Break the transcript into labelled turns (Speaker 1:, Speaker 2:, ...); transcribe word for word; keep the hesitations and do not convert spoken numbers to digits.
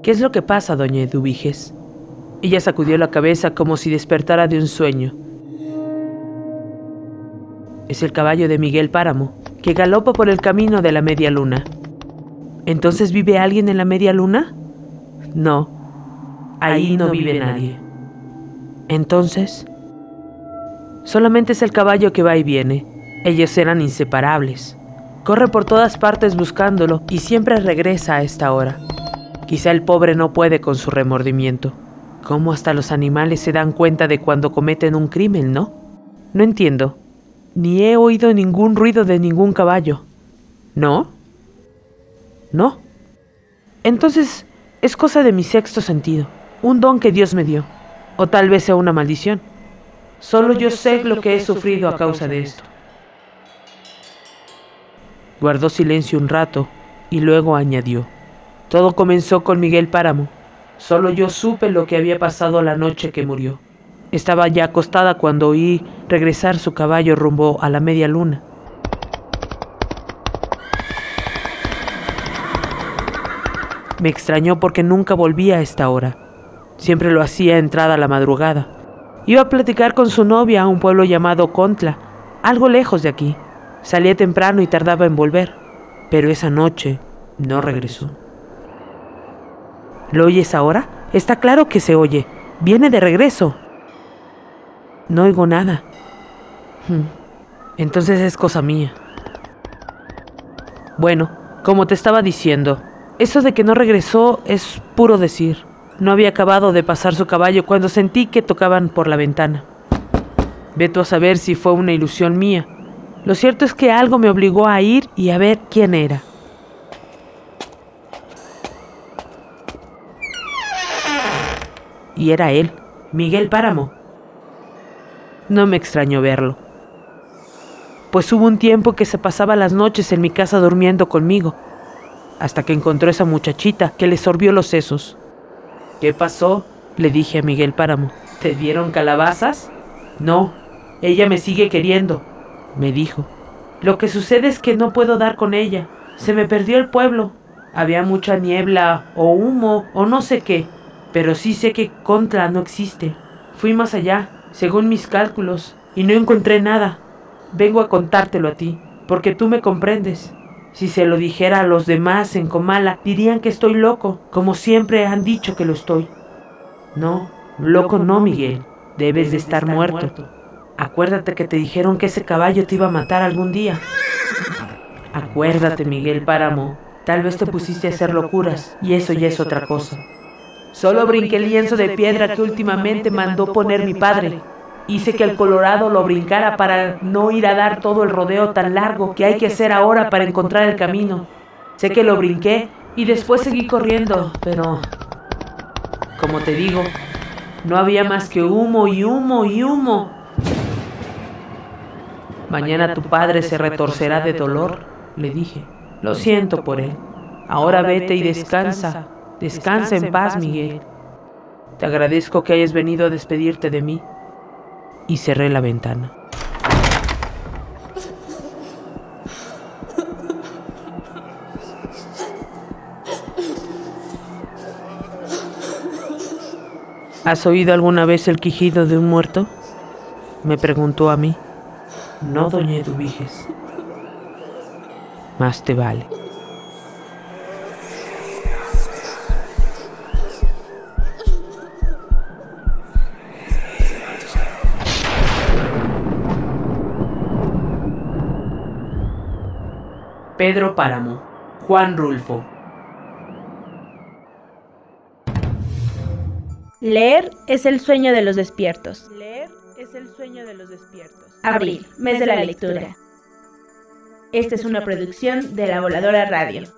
Speaker 1: ¿Qué es lo que pasa, doña Eduviges? Ella sacudió la cabeza como si despertara de un sueño. Es el caballo de Miguel Páramo, que galopa por el camino de la media luna. ¿Entonces vive alguien en la media luna? No, ahí no vive nadie. Entonces, solamente es el caballo que va y viene. Ellos eran inseparables. Corre por todas partes buscándolo y siempre regresa a esta hora. Quizá el pobre no puede con su remordimiento. ¿Cómo hasta los animales se dan cuenta de cuando cometen un crimen, no? No entiendo. Ni he oído ningún ruido de ningún caballo. ¿No? No. Entonces, es cosa de mi sexto sentido. Un don que Dios me dio. O tal vez sea una maldición. Solo yo sé lo que he sufrido a causa de esto. Guardó silencio un rato y luego añadió. Todo comenzó con Miguel Páramo. Solo yo supe lo que había pasado la noche que murió. Estaba ya acostada cuando oí regresar su caballo rumbo a la media luna. Me extrañó porque nunca volvía a esta hora. Siempre lo hacía entrada la madrugada. Iba a platicar con su novia a un pueblo llamado Contla, algo lejos de aquí. Salía temprano y tardaba en volver, pero esa noche no regresó. ¿Lo oyes ahora? Está claro que se oye. Viene de regreso. No oigo nada. Entonces es cosa mía. Bueno, como te estaba diciendo, eso de que no regresó es puro decir. No había acabado de pasar su caballo cuando sentí que tocaban por la ventana. Ve tú a saber si fue una ilusión mía. Lo cierto es que algo me obligó a ir y a ver quién era. Y era él, Miguel Páramo. No me extrañó verlo, pues hubo un tiempo que se pasaba las noches en mi casa durmiendo conmigo, hasta que encontró esa muchachita que le sorbió los sesos. ¿Qué pasó?, le dije a Miguel Páramo. ¿Te dieron calabazas? No, ella me sigue queriendo, me dijo. Lo que sucede es que no puedo dar con ella. Se me perdió el pueblo. Había mucha niebla o humo o no sé qué, pero sí sé que Contla no existe. Fui más allá, según mis cálculos, y no encontré nada. Vengo a contártelo a ti, porque tú me comprendes. Si se lo dijera a los demás en Comala, dirían que estoy loco, como siempre han dicho que lo estoy. No, loco no, Miguel. Debes de estar muerto. Acuérdate que te dijeron que ese caballo te iba a matar algún día. Acuérdate, Miguel Páramo. Tal vez te pusiste a hacer locuras, y eso ya es otra cosa. Solo brinqué el lienzo de piedra que últimamente mandó poner mi padre. Hice que el Colorado lo brincara para no ir a dar todo el rodeo tan largo que hay que hacer ahora para encontrar el camino. Sé que lo brinqué y después seguí corriendo, pero... como te digo, no había más que humo y humo y humo. Mañana tu padre se retorcerá de dolor, le dije. Lo siento por él. Ahora vete y descansa. Descansa en paz, Miguel. Te agradezco que hayas venido a despedirte de mí. Y cerré la ventana. ¿Has oído alguna vez el quejido de un muerto?, me preguntó a mí. No, doña Eduviges. Más te vale. Pedro Páramo, Juan Rulfo.
Speaker 2: Leer es el sueño de los despiertos.
Speaker 1: Leer es el sueño de los despiertos.
Speaker 2: Abril, mes de la lectura. Esta es una producción de La Voladora Radio.